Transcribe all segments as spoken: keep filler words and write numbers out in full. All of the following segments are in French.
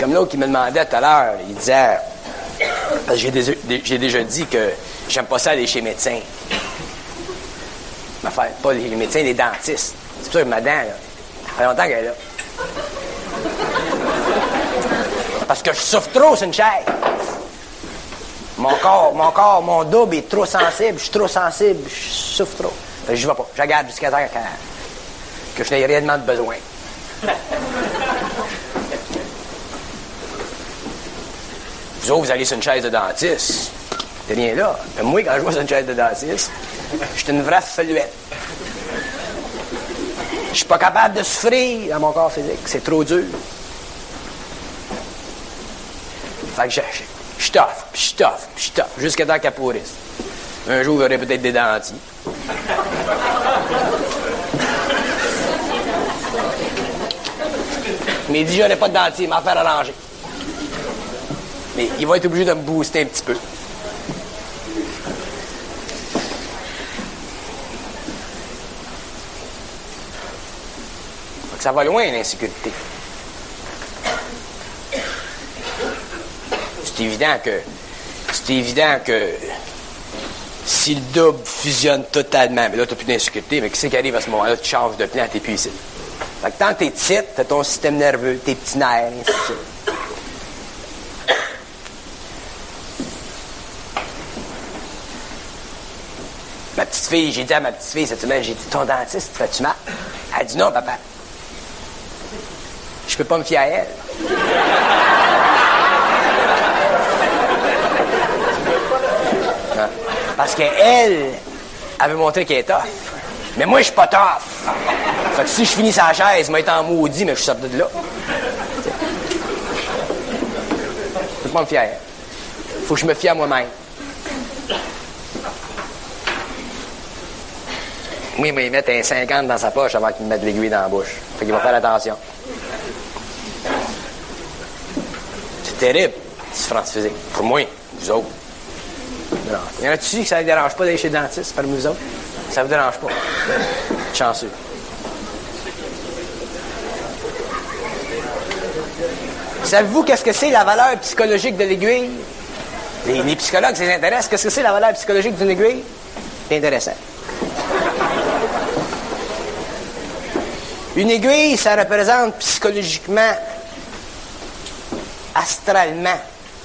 comme l'autre qui me demandait tout à l'heure, il disait, parce que j'ai déjà, j'ai déjà dit que j'aime pas ça aller chez les médecins. Enfin, pas les médecins, les dentistes. C'est pour ça que ma dent, là, ça fait longtemps qu'elle est là. Parce que je souffre trop sur une chaise. Mon corps, mon corps, mon double est trop sensible, je suis trop sensible, je souffre trop. Fait que je vais pas. Je regarde jusqu'à temps que, que je n'ai réellement de besoin. Vous autres, vous allez sur une chaise de dentiste. T'es rien là. Mais moi, quand je vais sur une chaise de dentiste, je suis une vraie feluette. Je suis pas capable de souffrir dans mon corps physique. C'est trop dur. Fait que je, je, je toffe, puis je toffe, puis je toffe, jusqu'à temps qu'elle pourrisse. Un jour, il y aurait peut-être des dentilles. Mais il dit, j'aurais pas de dentier, il m'a fait arranger. Mais il va être obligé de me booster un petit peu. Fait que ça va loin, l'insécurité. C'est évident que c'est évident que si le double fusionne totalement, mais là, tu n'as plus d'insécurité, mais qu'est-ce qui arrive à ce moment-là? Tu changes de plan, tu n'es plus ici. Fait que tant que tu es petite, tu as ton système nerveux, tes petits nerfs, ainsi de suite. Ma petite fille, j'ai dit à ma petite fille cette semaine, j'ai dit, ton dentiste, fais-tu mal? Elle a dit non, papa. Je peux pas me fier à elle. Non. Parce qu'elle, elle veut montrer qu'elle est tough. Mais moi, je suis pas tough. Fait que si je finis sa chaise, moi, étant maudit, mais je suis sorti de là. Je peux pas me fier à elle. Faut que je me fie à moi-même. Moi, il va y mettre un cinquante dans sa poche avant qu'il me mette l'aiguille dans la bouche. Fait qu'il va faire attention. C'est terrible, différence physique. Pour moi, vous autres. Non. Il y en a-tu que ça ne dérange pas d'aller chez le dentiste, par vous autres? Ça ne vous dérange pas. Chanceux. Savez-vous qu'est-ce que c'est la valeur psychologique de l'aiguille? Les, les psychologues, ça les intéresse. Qu'est-ce que c'est la valeur psychologique d'une aiguille? C'est intéressant. Une aiguille, ça représente psychologiquement, astralement,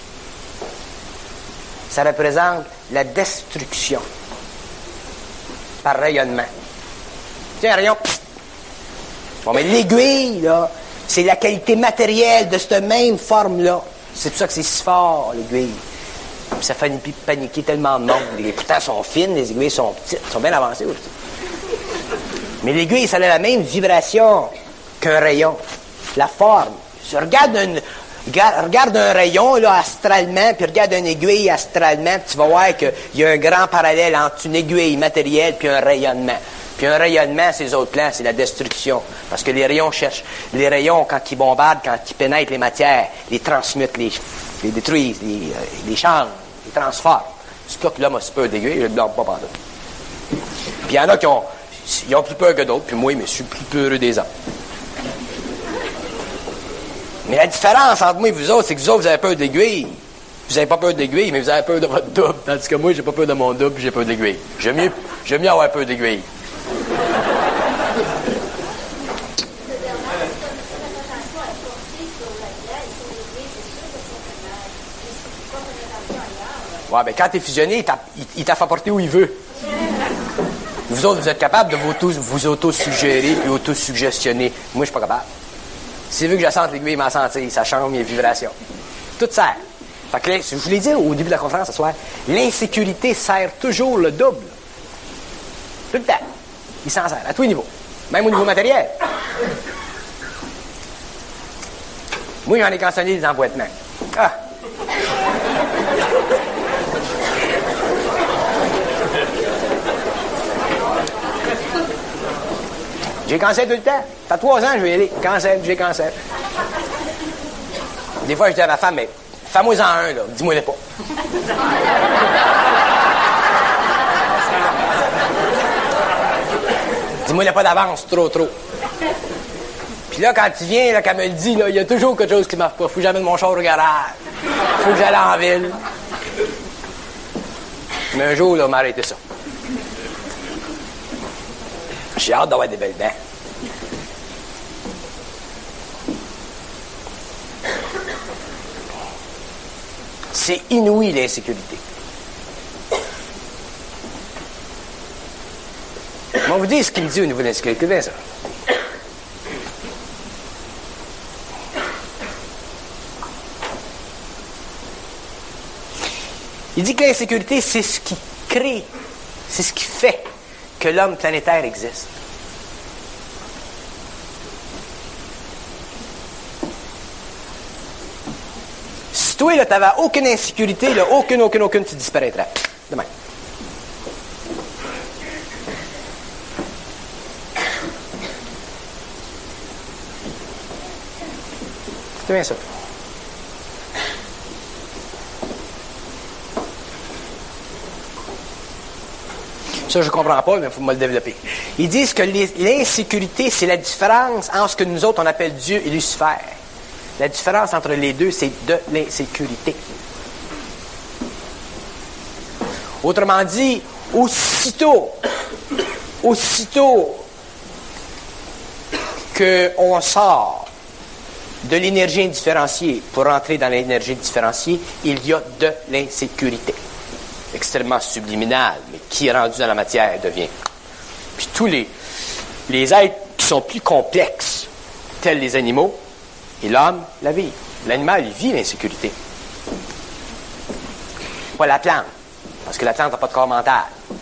ça représente la destruction par rayonnement. Tiens, un rayon, pfft. Bon, mais l'aiguille, là, c'est la qualité matérielle de cette même forme-là. C'est pour ça que c'est si fort, l'aiguille. Puis ça fait paniquer tellement de monde. Les pourtant sont fines, les aiguilles sont petites, sont bien avancées aussi. Mais l'aiguille, ça a la même vibration qu'un rayon. La forme. Regarde un, regarde un rayon, là, astralement, puis regarde une aiguille astralement, puis tu vas voir qu'il y a un grand parallèle entre une aiguille matérielle puis un rayonnement. Puis un rayonnement, ces autres plans, c'est la destruction. Parce que les rayons cherchent, les rayons, quand ils bombardent, quand ils pénètrent les matières, les transmutent, les, les détruisent, les, euh, les changent, les transforment. C'est toi que l'homme a si peur d'aiguille, je ne blâme pas pendant. Puis il y en a qui ont Ils ont plus peur que d'autres, puis moi, mais je suis plus peureux des autres. Mais la différence entre moi et vous autres, c'est que vous autres, vous avez peur d'aiguille. Vous n'avez pas peur d'aiguille, mais vous avez peur de votre double. Tandis que moi, j'ai pas peur de mon double, puis j'ai peur d'aiguille. J'aime mieux, j'aime mieux avoir peur d'aiguille. Ouais, ben quand t'es fusionné, il, il t'a fait porter où il veut. Vous autres, vous êtes capables de vous, auto, vous auto-suggérer puis auto-suggestionner. Moi, je suis pas capable. Si vous veux que je sente l'aiguille, m'a senti, ça change mes vibrations. Tout sert. Fait que, je vous l'ai dit au début de la conférence ce soir, l'insécurité sert toujours le double. Tout le temps. Il s'en sert, à tous les niveaux. Même au niveau matériel. Moi, j'en ai cantonné des emboîtements. Ah! J'ai cancer tout le temps. Ça fait trois ans que je vais y aller. Cancer, j'ai cancer. Des fois, je dis à ma femme, mais fais-moi-en un, là. Dis-moi-le pas. Dis-moi-le pas d'avance, trop, trop. Puis Puis là, quand tu viens, là, qu'elle me le dit, là, il y a toujours quelque chose qui ne marche pas. Faut que j'amène mon char au garage. Faut que j'aille en ville. Mais un jour, là, on m'a arrêté ça. J'ai hâte d'avoir des belles dents. C'est inouï, l'insécurité. On va vous dire ce qu'il me dit au niveau de l'insécurité. Bien ça. Il dit que l'insécurité, c'est ce qui crée, c'est ce qui fait que l'homme planétaire existe. Si toi, là, tu n'avais aucune insécurité, là, aucune, aucune, aucune, tu disparaîtrais. Demain. C'est bien ça. Ça, je ne comprends pas, mais il faut me le développer. Ils disent que les, l'insécurité, c'est la différence entre ce que nous autres, on appelle Dieu et Lucifer. La différence entre les deux, c'est de l'insécurité. Autrement dit, aussitôt, aussitôt qu'on sort de l'énergie indifférenciée pour entrer dans l'énergie différenciée, il y a de l'insécurité. Extrêmement subliminal, mais qui est rendu dans la matière devient. Puis tous les, les êtres qui sont plus complexes, tels les animaux, et l'homme la vit. L'animal, il vit l'insécurité. Pas la plante, parce que la plante n'a pas de corps mental.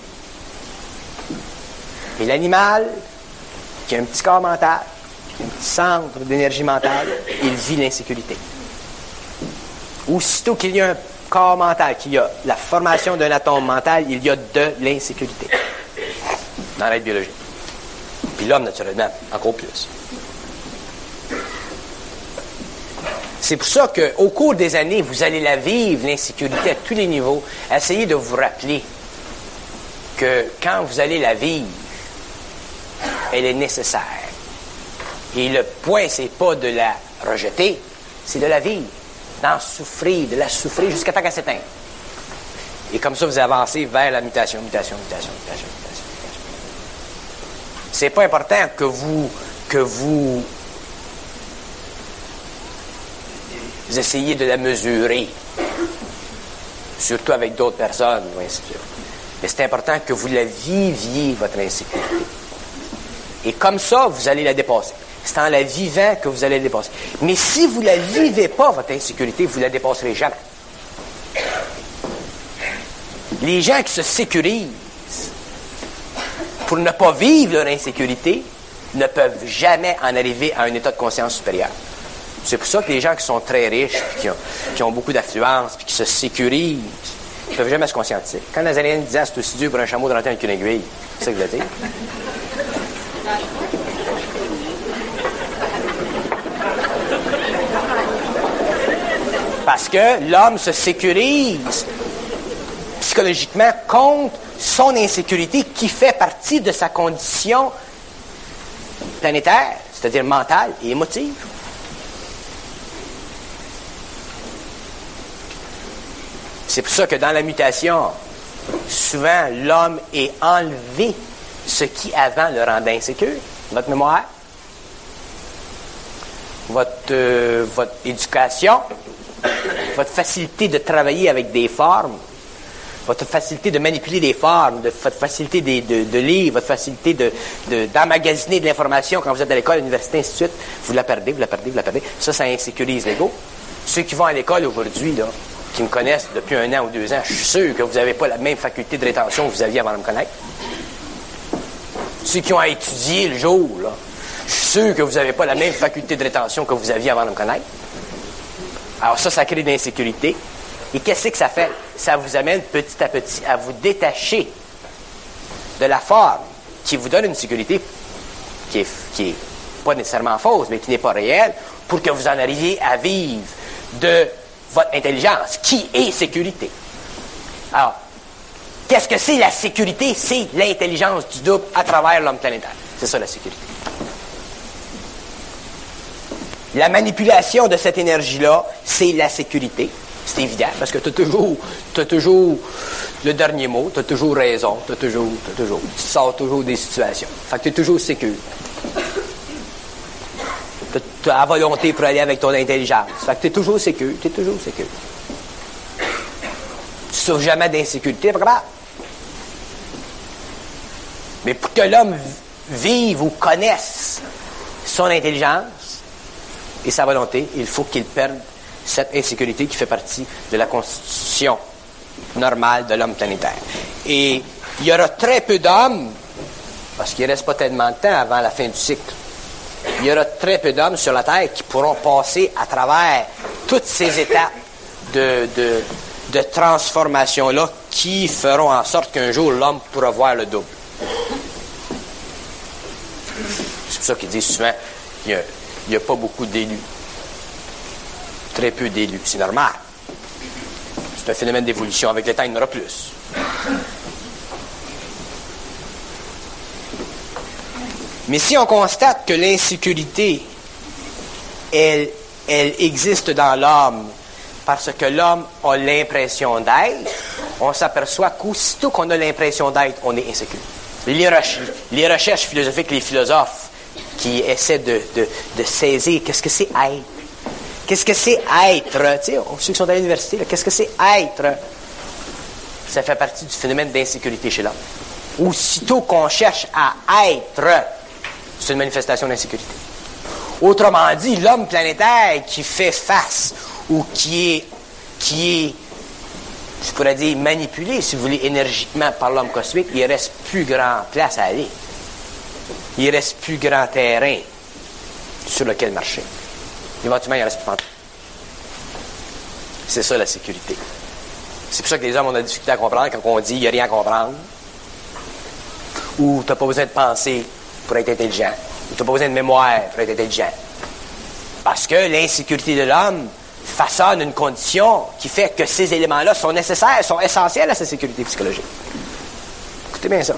Mais l'animal, qui a un petit corps mental, qui a un petit centre d'énergie mentale, il vit l'insécurité. Aussitôt qu'il y a un corps mental, qu'il y a la formation d'un atome mental, il y a de l'insécurité dans l'être biologique. Puis l'homme, naturellement, encore plus. C'est pour ça qu'au cours des années, vous allez la vivre, l'insécurité, à tous les niveaux. Essayez de vous rappeler que quand vous allez la vivre, elle est nécessaire. Et le point, c'est pas de la rejeter, c'est de la vivre, d'en souffrir, de la souffrir jusqu'à temps qu'elle s'éteigne. Et comme ça, vous avancez vers la mutation, mutation, mutation, mutation, mutation, mutation. C'est pas important que vous, que vous, vous essayez de la mesurer, surtout avec d'autres personnes, ou ainsi de suite. Mais c'est important que vous la viviez, votre insécurité. Et comme ça, vous allez la dépasser. C'est en la vivant que vous allez la dépasser. Mais si vous ne la vivez pas, votre insécurité, vous ne la dépasserez jamais. Les gens qui se sécurisent pour ne pas vivre leur insécurité ne peuvent jamais en arriver à un état de conscience supérieur. C'est pour ça que les gens qui sont très riches, puis qui ont, qui ont beaucoup d'affluence, puis qui se sécurisent, ils ne peuvent jamais se conscientiser. Quand les Nazariens disaient c'est aussi dur pour un chameau de rentrer avec une aiguille, c'est ça que je veux dire. Parce que l'homme se sécurise psychologiquement contre son insécurité qui fait partie de sa condition planétaire, c'est-à-dire mentale et émotive. C'est pour ça que dans la mutation, souvent, l'homme est enlevé ce qui avant le rendait insécure. Votre mémoire, votre, euh, votre éducation, votre facilité de travailler avec des formes, votre facilité de manipuler des formes, de, votre facilité de, de, de lire, votre facilité de, de, d'emmagasiner de l'information quand vous êtes à l'école, à l'université, ainsi de suite, vous la perdez, vous la perdez, vous la perdez. Ça, ça insécurise l'ego. Ceux qui vont à l'école aujourd'hui, là, qui me connaissent depuis un an ou deux ans, je suis sûr que vous n'avez pas la même faculté de rétention que vous aviez avant de me connaître. Ceux qui ont à étudier le jour, là, je suis sûr que vous n'avez pas la même faculté de rétention que vous aviez avant de me connaître. Alors ça, ça crée de l'insécurité. Et qu'est-ce que ça fait? Ça vous amène petit à petit à vous détacher de la forme qui vous donne une sécurité qui est, qui est pas nécessairement fausse, mais qui n'est pas réelle, pour que vous en arriviez à vivre de votre intelligence, qui est sécurité. Alors, qu'est-ce que c'est la sécurité? C'est l'intelligence du double à travers l'homme planétaire. C'est ça la sécurité. La manipulation de cette énergie-là, c'est la sécurité. C'est évident, parce que tu as toujours, t'as toujours le dernier mot, tu as toujours raison, tu as toujours, t'as toujours, tu sors toujours des situations. Fait que tu es toujours sécure. Tu as la volonté pour aller avec ton intelligence. Fait que tu es toujours sécure, tu es toujours sécure. Tu souffres jamais d'insécurité, pas grave. Mais pour que l'homme vive ou connaisse son intelligence et sa volonté, il faut qu'il perde cette insécurité qui fait partie de la constitution normale de l'homme planétaire. Et il y aura très peu d'hommes, parce qu'il ne reste pas tellement de temps avant la fin du cycle, il y aura très peu d'hommes sur la Terre qui pourront passer à travers toutes ces étapes de, de, de transformation-là qui feront en sorte qu'un jour l'homme pourra voir le double. C'est pour ça qu'ils disent souvent qu'il n'y a, a pas beaucoup d'élus. Très peu d'élus. C'est normal. C'est un phénomène d'évolution. Avec le temps, il y en aura plus. Mais si on constate que l'insécurité, elle, elle existe dans l'homme parce que l'homme a l'impression d'être, on s'aperçoit qu'aussitôt qu'on a l'impression d'être, on est insécure. Les, recherches, les recherches philosophiques, les philosophes qui essaient de, de, de saisir qu'est-ce que c'est être. Qu'est-ce que c'est être? Tu sais, ceux qui sont à l'université, là, qu'est-ce que c'est être? Ça fait partie du phénomène d'insécurité chez l'homme. Aussitôt qu'on cherche à être, c'est une manifestation d'insécurité. Autrement dit, l'homme planétaire qui fait face ou qui est, qui est, je pourrais dire, manipulé, si vous voulez, énergiquement par l'homme cosmique, il reste plus grand place à aller. Il reste plus grand terrain sur lequel marcher. Éventuellement, il reste plus. C'est ça la sécurité. C'est pour ça que les hommes ont de la difficulté à comprendre quand on dit il n'y a rien à comprendre. Ou tu n'as pas besoin de penser pour être intelligent. Ou tu n'as pas besoin de mémoire pour être intelligent. Parce que l'insécurité de l'homme façonne une condition qui fait que ces éléments-là sont nécessaires, sont essentiels à sa sécurité psychologique. Écoutez bien ça.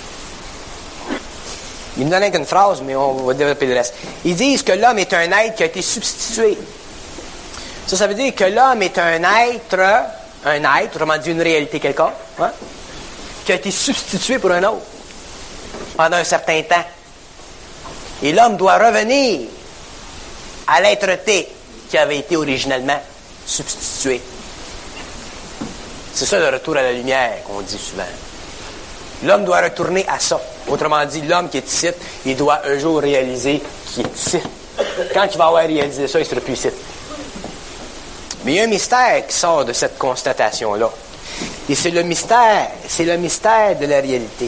Ils me donnent qu'une phrase, mais on va développer le reste. Ils disent que l'homme est un être qui a été substitué. Ça, ça veut dire que l'homme est un être, un être, autrement dit une réalité quelconque, hein, qui a été substitué pour un autre pendant un certain temps. Et l'homme doit revenir à l'être-té qui avait été originellement substitué. C'est ça le retour à la lumière qu'on dit souvent. L'homme doit retourner à ça. Autrement dit, l'homme qui est ici, il doit un jour réaliser qu'il est ici. Quand il va avoir réalisé ça, il ne sera plus ici. Mais il y a un mystère qui sort de cette constatation-là. Et c'est le mystère, c'est le mystère de la réalité.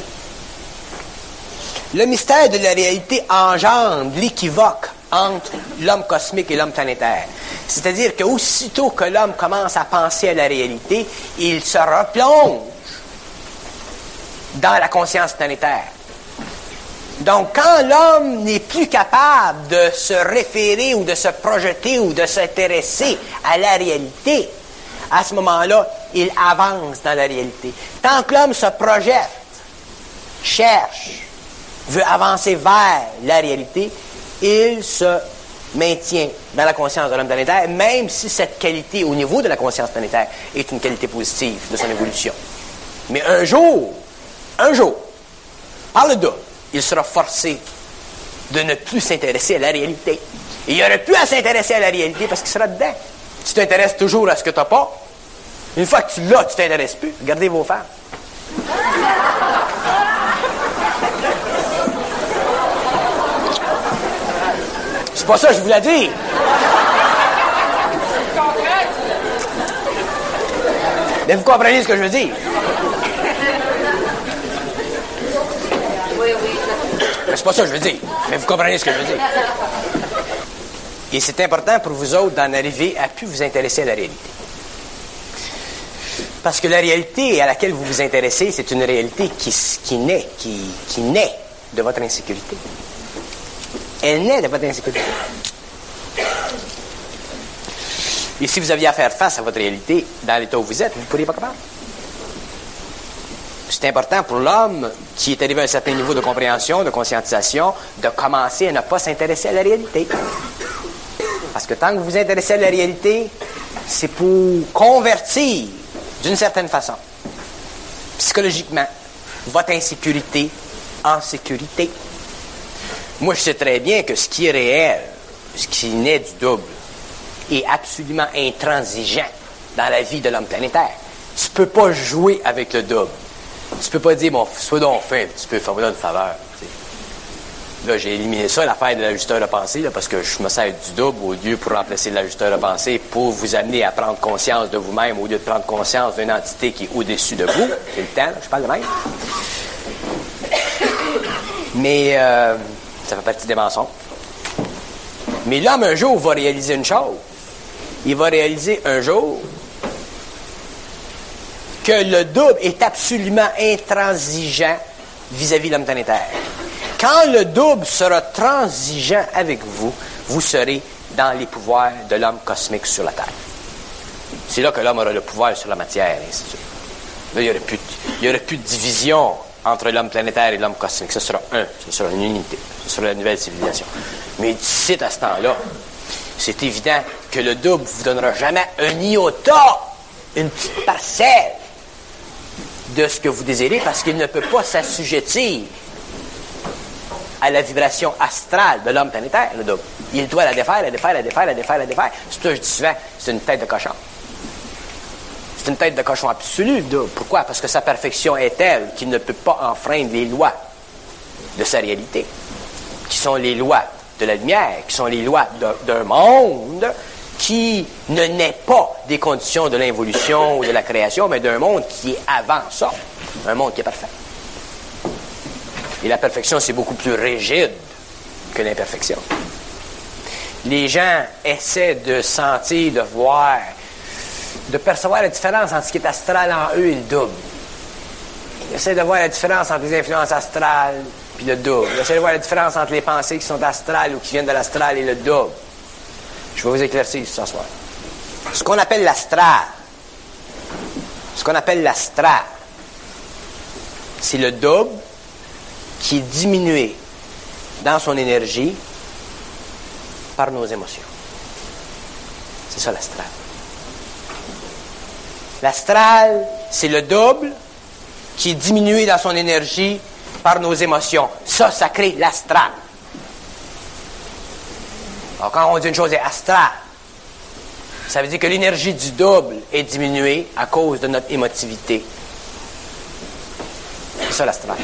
Le mystère de la réalité engendre l'équivoque entre l'homme cosmique et l'homme planétaire. C'est-à-dire qu'aussitôt que l'homme commence à penser à la réalité, il se replonge dans la conscience planétaire. Donc, quand l'homme n'est plus capable de se référer ou de se projeter ou de s'intéresser à la réalité, à ce moment-là, il avance dans la réalité. Tant que l'homme se projette, cherche, veut avancer vers la réalité, il se maintient dans la conscience de l'homme planétaire, même si cette qualité au niveau de la conscience planétaire est une qualité positive de son évolution. Mais un jour, un jour, par le dos, il sera forcé de ne plus s'intéresser à la réalité. Et il n'aurait plus à s'intéresser à la réalité parce qu'il sera dedans. Tu t'intéresses toujours à ce que tu n'as pas. Une fois que tu l'as, tu ne t'intéresses plus. Regardez vos femmes. C'est pas ça que je voulais dire. Mais vous comprenez ce que je veux dire. C'est pas ça que je veux dire, mais vous comprenez ce que je veux dire. Et c'est important pour vous autres d'en arriver à plus vous intéresser à la réalité. Parce que la réalité à laquelle vous vous intéressez, c'est une réalité qui, qui, naît, qui, qui naît de votre insécurité. Elle naît de votre insécurité. Et si vous aviez à faire face à votre réalité dans l'état où vous êtes, vous ne pourriez pas capable. C'est important pour l'homme qui est arrivé à un certain niveau de compréhension, de conscientisation, de commencer à ne pas s'intéresser à la réalité. Parce que tant que vous vous intéressez à la réalité, c'est pour convertir, d'une certaine façon, psychologiquement, votre insécurité en sécurité. Moi, je sais très bien que ce qui est réel, ce qui naît du double, est absolument intransigeant dans la vie de l'homme planétaire. Tu ne peux pas jouer avec le double. Tu ne peux pas dire, bon, sois donc fin un petit peu, fais-moi une faveur. T'sais. Là, j'ai éliminé ça, l'affaire de l'ajusteur de pensée, là, parce que je me sers du double au lieu pour remplacer l'ajusteur de pensée pour vous amener à prendre conscience de vous-même au lieu de prendre conscience d'une entité qui est au-dessus de vous. C'est le temps, là, je parle de même. Mais euh, ça fait partie des mensonges. Mais l'homme, un jour, va réaliser une chose. Il va réaliser un jour que le double est absolument intransigeant vis-à-vis de l'homme planétaire. Quand le double sera transigeant avec vous, vous serez dans les pouvoirs de l'homme cosmique sur la Terre. C'est là que l'homme aura le pouvoir sur la matière, et ainsi de suite. Là, il n'y aurait plus de, il y aurait plus de division entre l'homme planétaire et l'homme cosmique. Ce sera un, ce sera une unité, ce sera la nouvelle civilisation. Mais d'ici à ce temps-là, c'est évident que le double ne vous donnera jamais un iota, une petite parcelle de ce que vous désirez, parce qu'il ne peut pas s'assujettir à la vibration astrale de l'homme planétaire, le double. Il doit la défaire, la défaire, la défaire, la défaire, la défaire. C'est ça que je dis souvent, c'est une tête de cochon. C'est une tête de cochon absolue, le double. Pourquoi? Parce que sa perfection est telle qu'il ne peut pas enfreindre les lois de sa réalité, qui sont les lois de la lumière, qui sont les lois d'un monde qui ne naît pas des conditions de l'involution ou de la création, mais d'un monde qui est avant ça, un monde qui est parfait. Et la perfection, c'est beaucoup plus rigide que l'imperfection. Les gens essaient de sentir, de voir, de percevoir la différence entre ce qui est astral en eux et le double. Ils essaient de voir la différence entre les influences astrales puis le double. Ils essaient de voir la différence entre les pensées qui sont astrales ou qui viennent de l'astral et le double. Je vais vous éclaircir ce soir. Ce qu'on appelle l'astral, ce qu'on appelle l'astral, c'est le double qui est diminué dans son énergie par nos émotions. C'est ça l'astral. L'astral, c'est le double qui est diminué dans son énergie par nos émotions. Ça, ça crée l'astral. Alors, quand on dit une chose est astrale, ça veut dire que l'énergie du double est diminuée à cause de notre émotivité. C'est ça l'astral.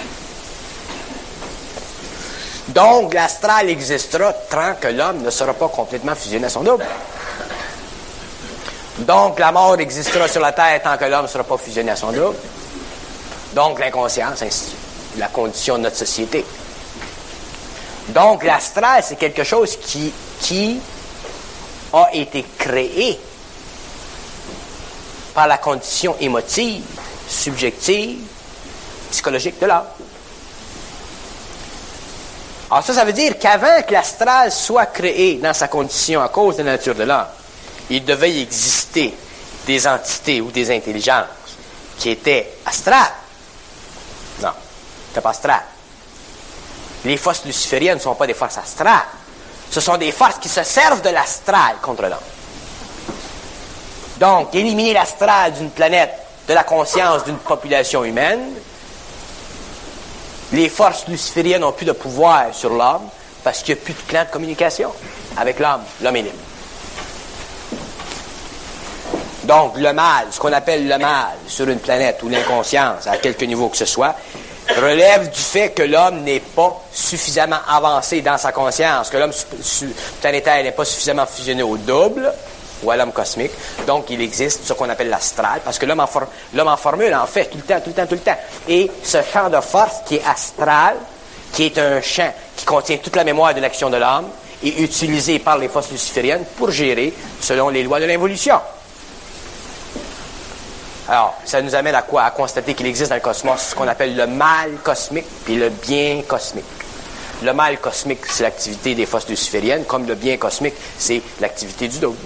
Donc, l'astral existera tant que l'homme ne sera pas complètement fusionné à son double. Donc, la mort existera sur la Terre tant que l'homme ne sera pas fusionné à son double. Donc, l'inconscience, ainsi de suite. La condition de notre société. Donc, l'astral, c'est quelque chose qui, qui a été créé par la condition émotive, subjective, psychologique de l'homme. Alors ça, ça veut dire qu'avant que l'astral soit créé dans sa condition à cause de la nature de l'homme, il devait y exister des entités ou des intelligences qui étaient astrales. Non, c'était pas astral. Les forces lucifériennes ne sont pas des forces astrales. Ce sont des forces qui se servent de l'astral contre l'homme. Donc, éliminer l'astral d'une planète, de la conscience d'une population humaine, les forces lucifériennes n'ont plus de pouvoir sur l'homme parce qu'il n'y a plus de plan de communication avec l'homme. L'homme est libre. Donc, le mal, ce qu'on appelle le mal sur une planète ou l'inconscience, à quelque niveau que ce soit, relève du fait que l'homme n'est pas suffisamment avancé dans sa conscience, que l'homme planétaire n'est pas suffisamment fusionné au double ou à l'homme cosmique. Donc, il existe ce qu'on appelle l'astral, parce que l'homme en, for- l'homme en formule en fait tout le temps, tout le temps, tout le temps. Et ce champ de force qui est astral, qui est un champ qui contient toute la mémoire de l'action de l'homme, est utilisé par les forces lucifériennes pour gérer selon les lois de l'involution. Alors, ça nous amène à quoi? À constater qu'il existe dans le cosmos ce qu'on appelle le mal cosmique puis le bien cosmique. Le mal cosmique, c'est l'activité des forces lucifériennes, comme le bien cosmique, c'est l'activité du double.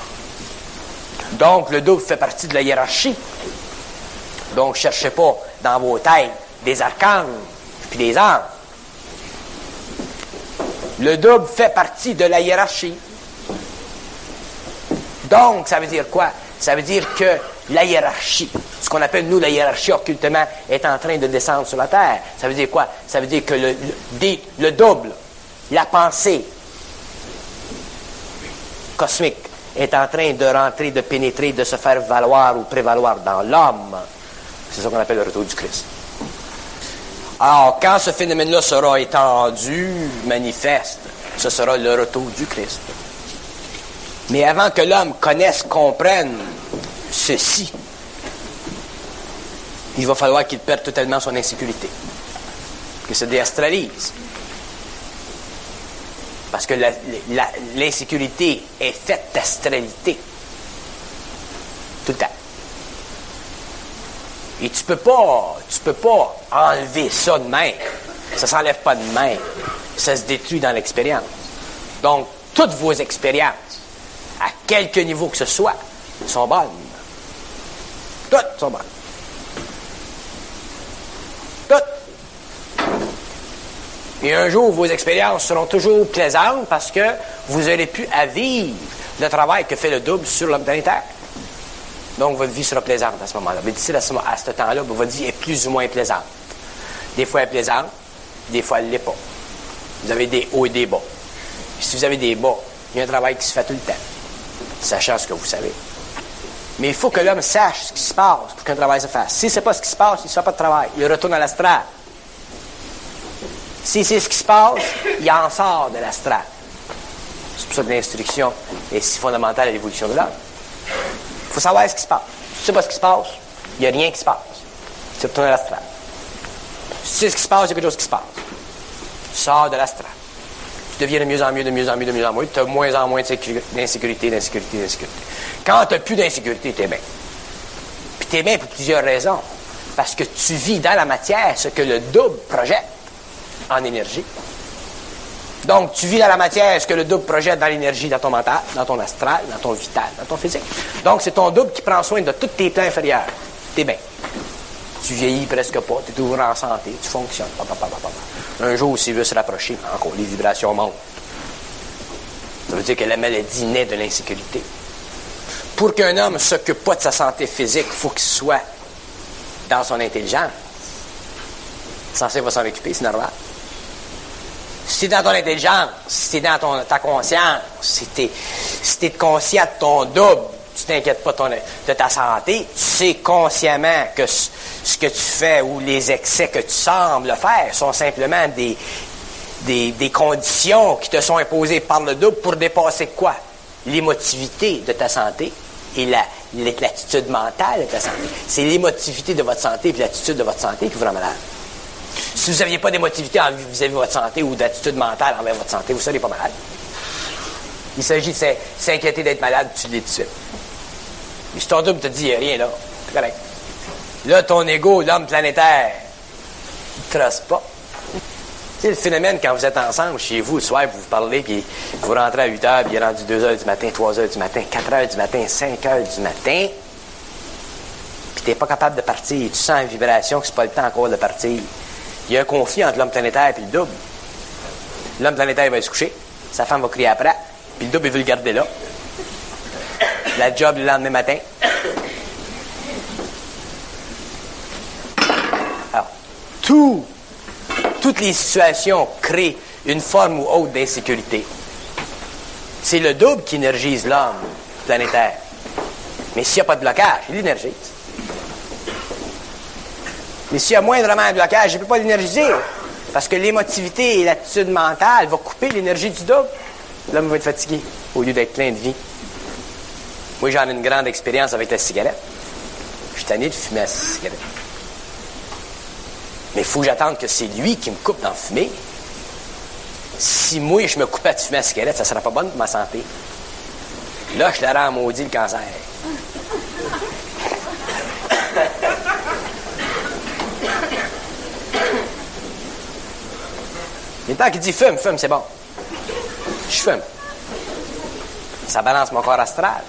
Donc, le double fait partie de la hiérarchie. Donc, ne cherchez pas dans vos têtes des archanges puis des anges. Le double fait partie de la hiérarchie. Donc, ça veut dire quoi? Ça veut dire que la hiérarchie, ce qu'on appelle, nous, la hiérarchie occultement, est en train de descendre sur la Terre. Ça veut dire quoi? Ça veut dire que le, le, le double, la pensée cosmique, est en train de rentrer, de pénétrer, de se faire valoir ou prévaloir dans l'homme. C'est ça qu'on appelle le retour du Christ. Alors, quand ce phénomène-là sera étendu, manifeste, ce sera le retour du Christ. Mais avant que l'homme connaisse, comprenne ceci, il va falloir qu'il perde totalement son insécurité, qu'il se déastralise. Parce que la, la, l'insécurité est faite d'astralité. Tout le temps. Et tu peux pas, tu peux pas enlever ça de même. Ça s'enlève pas de même. Ça se détruit dans l'expérience. Donc, toutes vos expériences, à quelque niveau que ce soit, sont bonnes. Toutes sont bonnes. Toutes. Et un jour, vos expériences seront toujours plaisantes parce que vous aurez pu à vivre le travail que fait le double sur l'homme planétaire. Donc, votre vie sera plaisante à ce moment-là. Mais d'ici à ce, à ce temps-là, votre vie est plus ou moins plaisante. Des fois, elle est plaisante, des fois, elle ne l'est pas. Vous avez des hauts et des bas. Et si vous avez des bas, il y a un travail qui se fait tout le temps, sachant ce que vous savez. Mais il faut que l'homme sache ce qui se passe pour qu'un travail se fasse. S'il ne sait pas ce qui se passe, il ne fait pas de travail. Il retourne à l'astral. S'il sait ce qui se passe, il en sort de l'astral. C'est pour ça que l'instruction est si fondamentale à l'évolution de l'homme. Il faut savoir ce qui se passe. Si tu ne sais pas ce qui se passe, il n'y a rien qui se passe. Tu retournes à l'astral. Si tu sais ce qui se passe, il y a quelque chose qui se passe. Tu sors de l'astral. Tu deviens de mieux en mieux, de mieux en mieux, de mieux en mieux. Tu as de moins en moins d'insécurité, d'insécurité, d'insécurité. Quand tu n'as plus d'insécurité, tu es bien. Puis tu es bien pour plusieurs raisons. Parce que tu vis dans la matière ce que le double projette en énergie. Donc, tu vis dans la matière ce que le double projette dans l'énergie, dans ton mental, dans ton astral, dans ton vital, dans ton physique. Donc, c'est ton double qui prend soin de tous tes plans inférieurs. T'es bien. Tu vieillis presque pas, tu es toujours en santé, tu fonctionnes. Papa, papa, papa. Un jour, s'il veut se rapprocher, encore, les vibrations montent. Ça veut dire que la maladie naît de l'insécurité. Pour qu'un homme ne s'occupe pas de sa santé physique, il faut qu'il soit dans son intelligence. Censé va s'en occuper, c'est normal. Si tu es dans ton intelligence, si tu es dans ton, ta conscience, si tu es si conscient de ton double, tu t'inquiètes pas ton, de ta santé, tu sais consciemment que ce, ce que tu fais ou les excès que tu sembles faire sont simplement des, des, des conditions qui te sont imposées par le double pour dépasser quoi? L'émotivité de ta santé et la, l'attitude mentale de ta santé. C'est l'émotivité de votre santé et l'attitude de votre santé qui vous rend malade. Si vous n'aviez pas d'émotivité vis-à-vis de votre santé ou d'attitude mentale envers votre santé, vous ne serez pas malade. Il s'agit de s'inquiéter d'être malade, tu l'es tout de suite. Et si ton double te dit, il n'y a rien là, c'est correct. Là, ton ego, l'homme planétaire, il ne trace pas. C'est le phénomène quand vous êtes ensemble, chez vous, le soir, vous vous parlez, puis vous rentrez à huit heures, puis il est rendu deux heures du matin, trois heures du matin, quatre heures du matin, cinq heures du matin, puis tu n'es pas capable de partir. Tu sens une vibration que ce n'est pas le temps encore de partir. Il y a un conflit entre l'homme planétaire et le double. L'homme planétaire va se coucher, sa femme va crier après, puis le double, il veut le garder là. La job le lendemain matin. Alors, tout, toutes les situations créent une forme ou autre d'insécurité. C'est le double qui énergise l'homme planétaire. Mais s'il n'y a pas de blocage, il l'énergise. Mais s'il y a moindrement un blocage, je ne peux pas l'énergiser. Parce que l'émotivité et l'attitude mentale vont couper l'énergie du double. L'homme va être fatigué au lieu d'être plein de vie. Moi, j'en ai une grande expérience avec la cigarette. Je suis tanné de fumer la cigarette. Mais il faut que j'attende que c'est lui qui me coupe d'en fumer. Si moi, je me coupais de fumer la cigarette, ça ne serait pas bon pour ma santé. Là, je la rends maudit le cancer. Mais tant qu'il dit fume, fume, c'est bon. Je fume. Ça balance mon corps astral.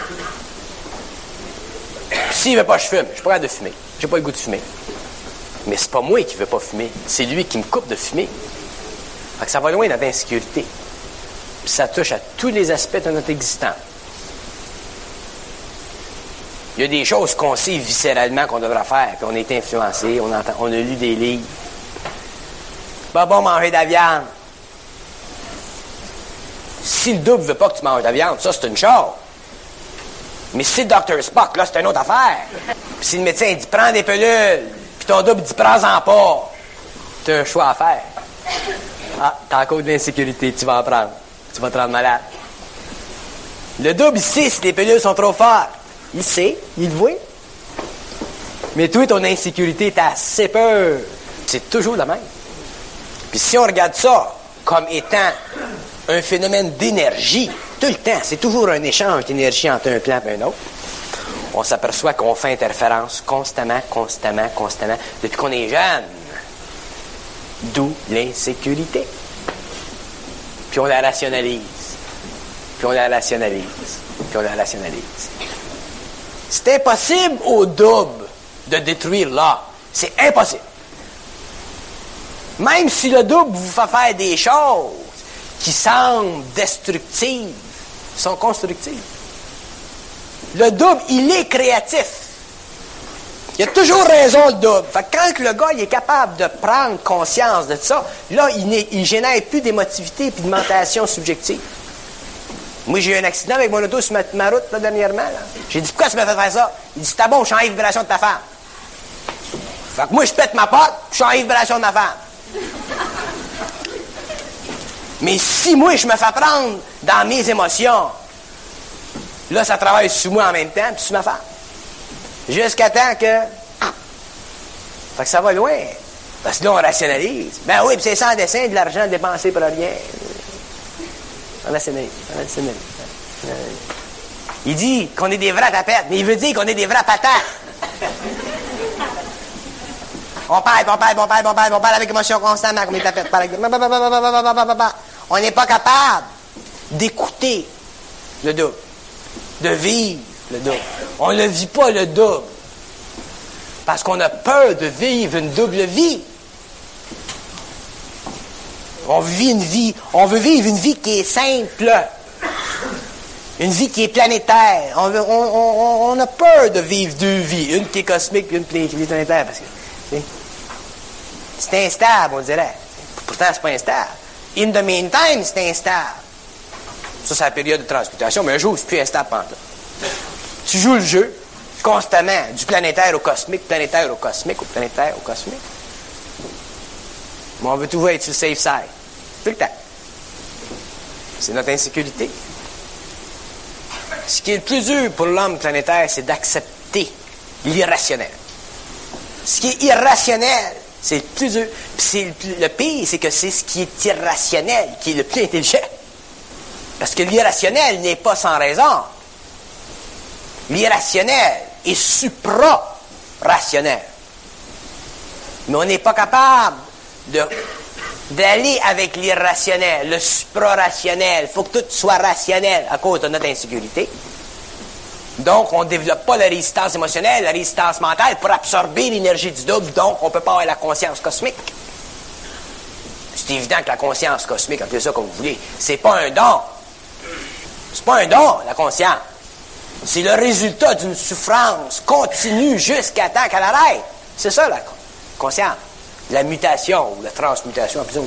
S'il ne veut pas que je fume, je suis pas capable de fumer. J'ai pas le goût de fumer. Mais c'est pas moi qui ne veux pas fumer. C'est lui qui me coupe de fumer. Fait que ça va loin dans l'insécurité. Puis ça touche à tous les aspects de notre existence. Il y a des choses qu'on sait viscéralement qu'on devrait faire, puis on est influencé, on, entend, on a lu des livres. Pas bon manger de la viande. Si le double veut pas que tu manges de la viande, ça c'est une chose. Mais si le docteur Spock, là, c'est une autre affaire. Puis si le médecin dit prends des pilules, puis ton double dit prends-en pas, t'as un choix à faire. Ah, t'as encore de l'insécurité, tu vas en prendre. Tu vas te rendre malade. Le double, il sait si les pilules sont trop fortes. Il sait, il le voit. Mais toi, ton insécurité, t'as assez peur. C'est toujours la même. Puis si on regarde ça comme étant un phénomène d'énergie, tout le temps, c'est toujours un échange d'énergie entre un plan et un autre, on s'aperçoit qu'on fait interférence constamment, constamment, constamment, depuis qu'on est jeune. D'où l'insécurité. Puis on la rationalise. Puis on la rationalise. Puis on la rationalise. C'est impossible au double de détruire l'âme. C'est impossible. Même si le double vous fait faire des choses qui semblent destructives, sont constructives. Le double, il est créatif. Il a toujours raison, le double. Fait que quand le gars il est capable de prendre conscience de ça, là, il ne génère plus d'émotivité et de mentation subjective. Moi, j'ai eu un accident avec mon auto sur ma, ma route, là, dernièrement. Là. J'ai dit, pourquoi tu m'as fait faire ça? Il dit, c'est bon, je suis en vibration de ta femme. Fait que moi, je pète ma porte, je suis en vibration de ma femme. Mais si moi, je me fais prendre dans mes émotions, là, ça travaille sur moi en même temps, puis sur ma femme. Jusqu'à temps que... Fait que ça va loin. Parce que là, on rationalise. Ben oui, puis c'est sans dessin, de l'argent dépensé pour rien. On rationalise, on rationalise. Il dit qu'on est des vrais tapettes, mais il veut dire qu'on est des vrais patates. On parle, on parle, on parle, on parle, on parle avec émotion constamment, comme les tapettes. On n'est pas capable d'écouter le double, de vivre le double. On ne vit pas le double parce qu'on a peur de vivre une double vie. On vit une vie, on veut vivre une vie qui est simple, une vie qui est planétaire. On, veut, on, on, on a peur de vivre deux vies, une qui est cosmique et une qui est planétaire, parce que c'est, c'est instable, on dirait. Pourtant, c'est pas instable. In the meantime, c'est instable. Ça, c'est la période de transmutation, mais un jour, c'est plus instable pendant tout. Tu joues le jeu constamment, du planétaire au cosmique, planétaire au cosmique, au planétaire au cosmique. Mais on veut toujours être sur le safe side. Tout le temps. C'est notre insécurité. Ce qui est le plus dur pour l'homme planétaire, c'est d'accepter l'irrationnel. Ce qui est irrationnel, c'est le plus dur. Puis c'est le, plus, le pire, c'est que c'est ce qui est irrationnel qui est le plus intelligent. Parce que l'irrationnel n'est pas sans raison. L'irrationnel est supra-rationnel. Mais on n'est pas capable de, d'aller avec l'irrationnel, le supra-rationnel. Il faut que tout soit rationnel à cause de notre insécurité. Donc, on ne développe pas la résistance émotionnelle, la résistance mentale pour absorber l'énergie du double. Donc, on ne peut pas avoir la conscience cosmique. C'est évident que la conscience cosmique, appelez ça comme vous voulez, c'est pas un don. C'est pas un don, la conscience. C'est le résultat d'une souffrance continue jusqu'à temps qu'elle arrête. C'est ça, la conscience. La mutation ou la transmutation, appelez-vous.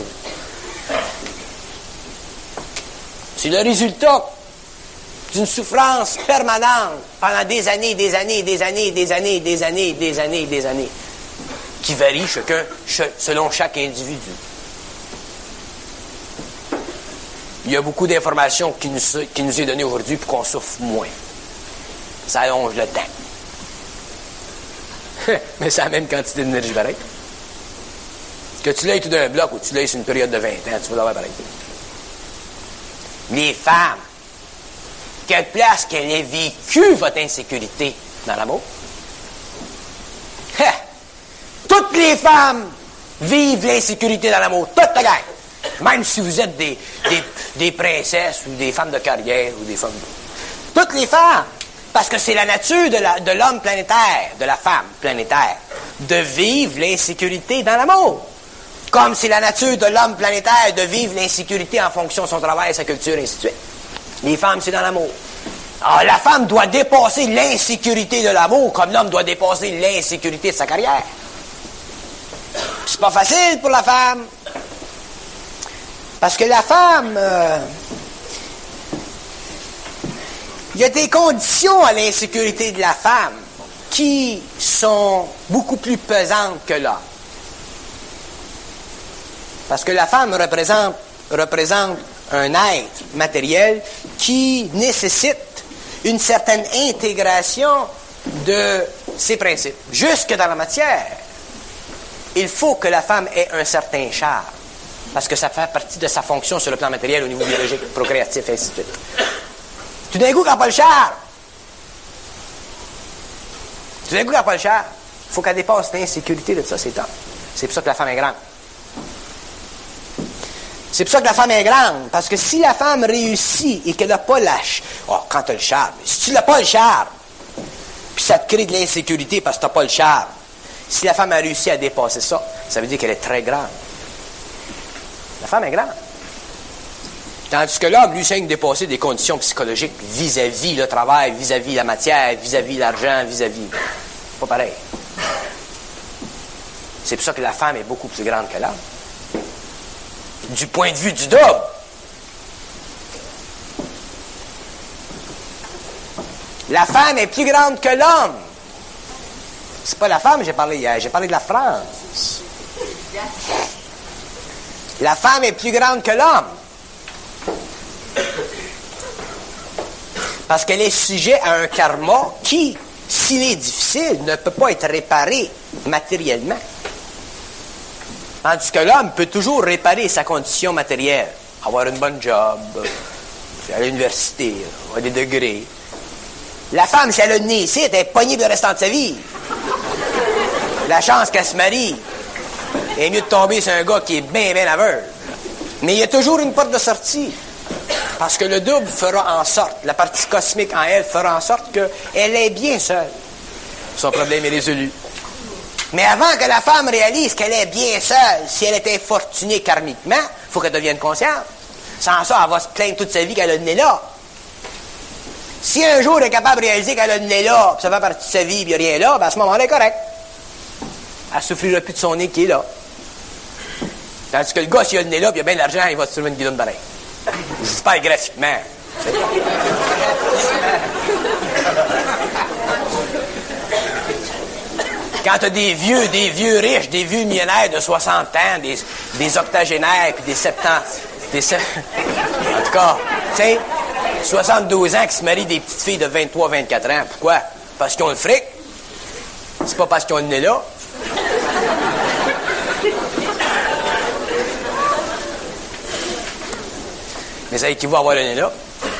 C'est le résultat d'une souffrance permanente pendant des années, des années, des années, des années, des années, des années, des années, qui varie chacun, selon chaque individu. Il y a beaucoup d'informations qui nous, qui nous est données aujourd'hui pour qu'on souffre moins. Ça allonge le temps. Mais c'est la même quantité d'énergie pareil. Que tu l'aies tout d'un bloc ou tu l'aies sur une période de vingt ans, tu vas l'avoir pareil. Les femmes, quelle place qu'elle ait vécu votre insécurité dans l'amour? Ha! Toutes les femmes vivent l'insécurité dans l'amour. Toute la gang. Même si vous êtes des, des, des princesses ou des femmes de carrière ou des femmes... De... Toutes les femmes. Parce que c'est la nature de, la, de l'homme planétaire, de la femme planétaire, de vivre l'insécurité dans l'amour. Comme c'est la nature de l'homme planétaire de vivre l'insécurité en fonction de son travail, sa culture, et ainsi de suite. Les femmes, c'est dans l'amour. Alors, la femme doit dépasser l'insécurité de l'amour comme l'homme doit dépasser l'insécurité de sa carrière. C'est pas facile pour la femme. Parce que la femme... Euh, il y a des conditions à l'insécurité de la femme qui sont beaucoup plus pesantes que l'homme. Parce que la femme représente, représente un être matériel qui nécessite une certaine intégration de ses principes. Jusque dans la matière, il faut que la femme ait un certain charme, parce que ça fait partie de sa fonction sur le plan matériel au niveau biologique, procréatif, et ainsi de suite. Tout d'un coup, quand elle n'a pas le charme, tout d'un coup, quand elle n'a pas le charme, il faut qu'elle dépasse l'insécurité de ça, c'est temps. C'est pour ça que la femme est grande. C'est pour ça que la femme est grande, parce que si la femme réussit et qu'elle n'a pas lâche, oh, quand tu as le charme, si tu n'as pas le charme, puis ça te crée de l'insécurité parce que tu n'as pas le charme, si la femme a réussi à dépasser ça, ça veut dire qu'elle est très grande. La femme est grande. Tandis que l'homme, lui, saigne dépasser des conditions psychologiques vis-à-vis le travail, vis-à-vis la matière, vis-à-vis l'argent, vis-à-vis... Pas pareil. C'est pour ça que la femme est beaucoup plus grande que l'homme. Du point de vue du double. La femme est plus grande que l'homme. C'est pas la femme que j'ai parlé hier, j'ai parlé de la France. La femme est plus grande que l'homme. Parce qu'elle est sujet à un karma qui, s'il est difficile, ne peut pas être réparé matériellement. Tandis que l'homme peut toujours réparer sa condition matérielle. Avoir une bonne job, aller à l'université, avoir des degrés. La femme, si elle a le nez ici, elle est pognée pour le restant de sa vie. La chance qu'elle se marie, il est mieux de tomber sur un gars qui est bien, bien aveugle. Mais il y a toujours une porte de sortie. Parce que le double fera en sorte, la partie cosmique en elle fera en sorte qu'elle est bien seule. Son problème est résolu. Mais avant que la femme réalise qu'elle est bien seule, si elle est infortunée karmiquement, il faut qu'elle devienne consciente. Sans ça, elle va se plaindre toute sa vie qu'elle a le nez là. Si un jour elle est capable de réaliser qu'elle a le nez là, puis ça fait partie de sa vie, puis il n'y a rien là, ben à ce moment-là, elle est correcte. Elle ne souffrira plus de son nez qui est là. Tandis que le gars, s'il a le nez là, puis il a bien de l'argent, il va se trouver une guidonne pareille. Je parle graphiquement. Quand tu as des vieux, des vieux riches, des vieux millionnaires de soixante ans, des, des octogénaires, puis des septante... Des se... En tout cas, tu sais, soixante-douze ans qui se marient des petites filles de vingt-trois vingt-quatre ans. Pourquoi? Parce qu'ils ont le fric. C'est pas parce qu'ils ont le nez là. Mais ça équivaut à avoir le nez là.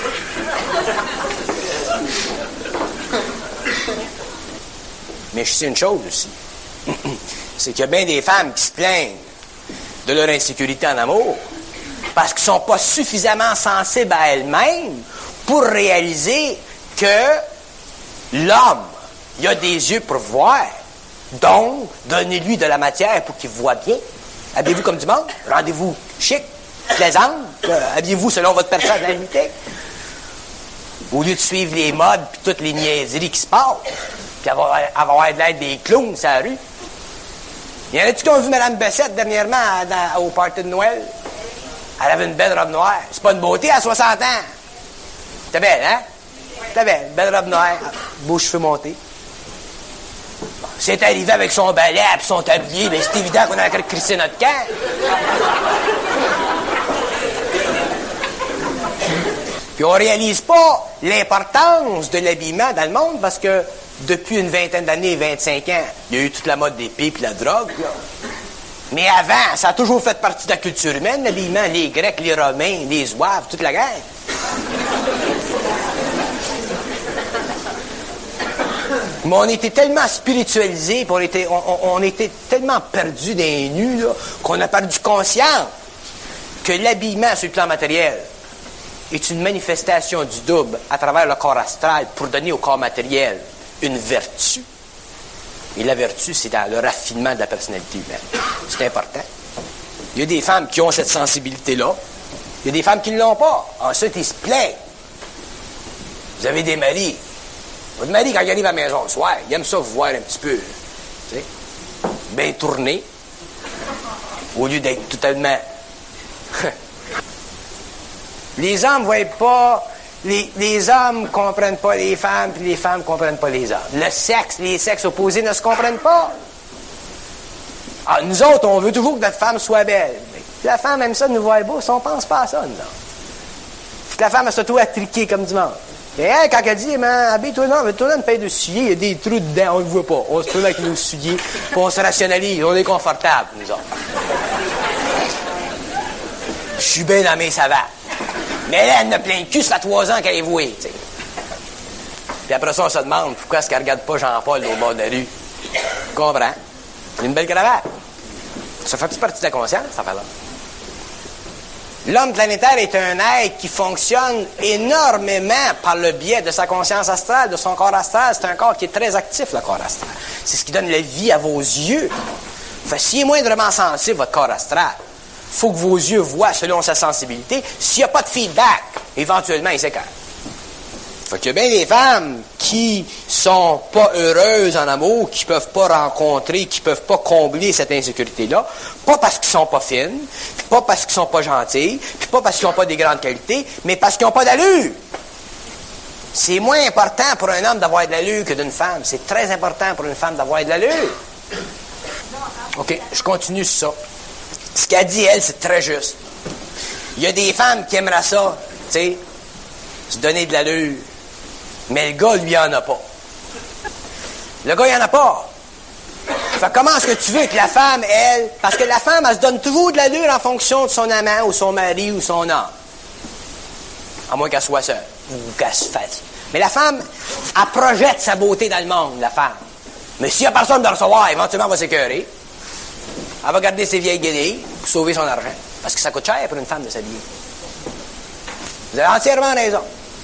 Mais je sais une chose aussi. C'est qu'il y a bien des femmes qui se plaignent de leur insécurité en amour parce qu'elles ne sont pas suffisamment sensibles à elles-mêmes pour réaliser que l'homme, il a des yeux pour voir. Donc, donnez-lui de la matière pour qu'il voit bien. Habillez-vous comme du monde. Rendez-vous chic, plaisant. Euh, habillez-vous selon votre personnalité. Au lieu de suivre les modes et toutes les niaiseries qui se passent, puis avoir, avoir de l'aide des clowns sur la rue. Y en a-tu qui ont vu Mme Bessette dernièrement à, dans, au party de Noël? Elle avait une belle robe noire. C'est pas une beauté à soixante ans. T'es belle, hein? T'es belle. Belle robe noire, beaux cheveux montés. C'est arrivé avec son balai et son tablier, mais c'est évident qu'on a crissé notre camp. Puis on réalise pas l'importance de l'habillement dans le monde parce que depuis une vingtaine d'années, vingt-cinq ans, il y a eu toute la mode des pipes et la drogue. Là. Mais avant, ça a toujours fait partie de la culture humaine, l'habillement. Les Grecs, les Romains, les Zouaves, toute la guerre. Mais on était tellement spiritualisés, on était, on, on, on était tellement perdus dans les nus, là, qu'on a perdu conscience que l'habillement sur le plan matériel est une manifestation du double à travers le corps astral pour donner au corps matériel une vertu. Et la vertu, c'est dans le raffinement de la personnalité humaine. C'est important. Il y a des femmes qui ont cette sensibilité-là. Il y a des femmes qui ne l'ont pas. Ensuite, ils se plaignent. Vous Vous avez des maris. Votre mari, quand il arrive à la maison le soir, il aime ça vous voir un petit peu, tu sais, bien tourné, au lieu d'être totalement... Les hommes ne voient pas... Les, les hommes ne comprennent pas les femmes, puis les femmes ne comprennent pas les hommes. Le sexe, les sexes opposés ne se comprennent pas. Ah, nous autres, on veut toujours que notre femme soit belle. Si la femme aime ça de nous voir beau, on ne pense pas à ça, nous autres. La femme, elle se trouve à triquer comme du monde. Et elle, quand elle dit, man, habille-toi là, mets-toi là une paire de souliers, il y a des trous dedans, on ne le voit pas. On se trouve avec nos souliers, puis on se rationalise, on est confortable, nous autres. Je suis bien dans mes savates. Mais là, elle en a plein de cul, ça fait trois ans qu'elle est vouée, tu sais. Puis après ça, on se demande pourquoi est-ce qu'elle ne regarde pas Jean-Paul au bord de la rue. Tu comprends? C'est une belle cravate. Ça fait partie de la conscience, ça fait là. L'homme planétaire est un être qui fonctionne énormément par le biais de sa conscience astrale, de son corps astral. C'est un corps qui est très actif, le corps astral. C'est ce qui donne la vie à vos yeux. Fait, s'il est moindrement sensible, votre corps astral, il faut que vos yeux voient selon sa sensibilité. S'il n'y a pas de feedback, éventuellement, il s'écarte. Fait qu'il y a bien des femmes qui sont pas heureuses en amour, qui peuvent pas rencontrer, qui peuvent pas combler cette insécurité-là, pas parce qu'ils sont pas fines, puis pas parce qu'ils sont pas gentils, puis pas parce qu'ils n'ont pas des grandes qualités, mais parce qu'ils n'ont pas d'allure. C'est moins important pour un homme d'avoir de l'allure que d'une femme. C'est très important pour une femme d'avoir de l'allure. OK, je continue sur ça. Ce qu'elle dit, elle, c'est très juste. Il y a des femmes qui aimeraient ça, tu sais, se donner de l'allure. Mais le gars, lui, il en a pas. Le gars, il en a pas. Fait comment est-ce que tu veux que la femme, elle... Parce que la femme, elle se donne toujours de l'allure en fonction de son amant ou son mari ou son homme. À moins qu'elle soit seule. Ou qu'elle se fasse. Mais la femme, elle projette sa beauté dans le monde, la femme. Mais s'il n'y a personne de recevoir, éventuellement, elle va s'écœurer. Elle va garder ses vieilles guenilles pour sauver son argent. Parce que ça coûte cher pour une femme de s'habiller. Vous avez entièrement raison.